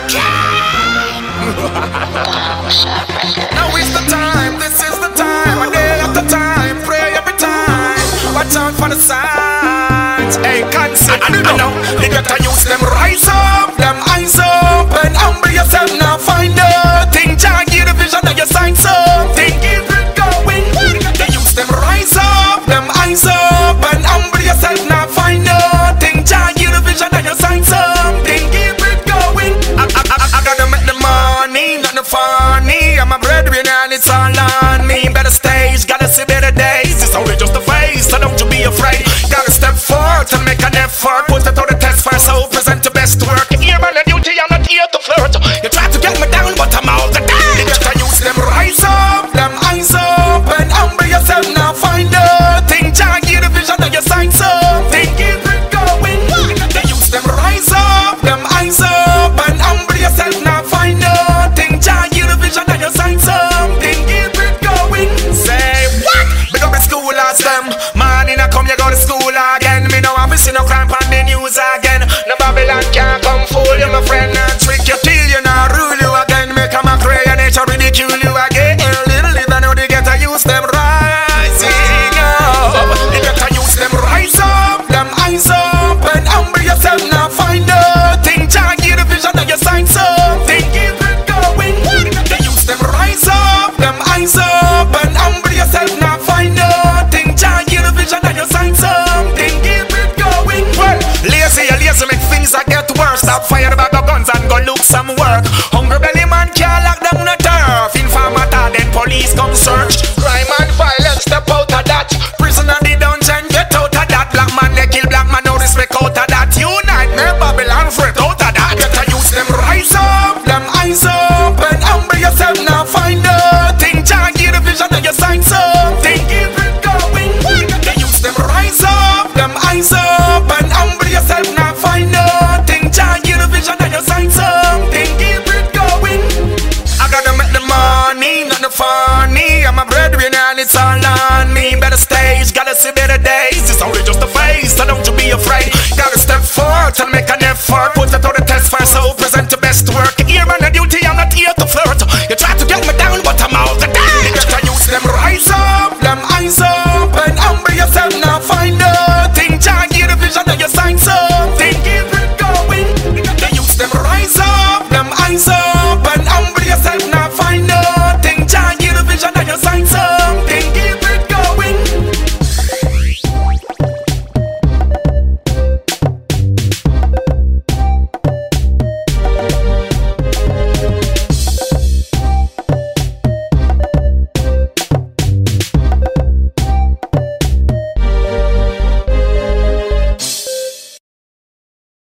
Now is the time, this is the time, a day after time, pray every time. Watch out for the signs. Hey, concept, I know. You gotta use them rise up, them eyes open. Humble yourself now, find out. Think, Jah give the vision that you sign something. Keep it going. You use them rise up, them eyes open. Humble yourself now, find out. Think, Jah give the vision that you sign something. Keep it going. I gotta make the money, not the funny. I'm a breadwinner and it's all on me. Better stage, gotta see better days. It's only just a phase, so don't you be afraid. Gotta step forward to make an effort. Put it to the test first, so present your best work. Here man, the duty, I'm not here to flirt. You try to get me down, but I'm out the dance. You gotta use them rise up, them eyes open. Humble yourself now, find out. Think, Jah give the vision that you sign something. Keep it going. They use them rise up, them eyes open. Humble yourself now, find out. Think, Jah give the vision that you sign something. Keep it going. Say what? Because the school has them. Man, in a come, you go to school again. Me know I'm missing no crime on the news again. No Babylon can't come fool you, my friend. And trick you till you not rule you again. Make a mockery and nature ridicule you again. Little did I know they get to use them rising up. They get to use them rise up, them eyes open. Humble yourself now, find out. Think, Jah give the vision that you sign something. Keep it going. They use them rise up, them eyes open. Humble yourself now, find out. Think, Jah give the vision that you sign something. Keep it going. Well, lazy make things that get worse. Stop fire the bag of guns and go look some work. Hungry belly man can't lock down the turf. Informator then police come search. Crime and violence step out of that. Prisoner the dungeon get out of that. Black man they kill black man no respect out of that. Unite me Babylon fret out of that. Get to use them rise up, them eyes open. Humble yourself now, find out. Think, Jah give the vision that you sign something. Keep it going. They use them rise up, them eyes open. Humble yourself now, find out. Think, Jah give the vision that you sign something. Keep it going. I gotta make the money, not the funny. I'm a breadwinner and it's all on me. Better stage, gotta see better days. It's only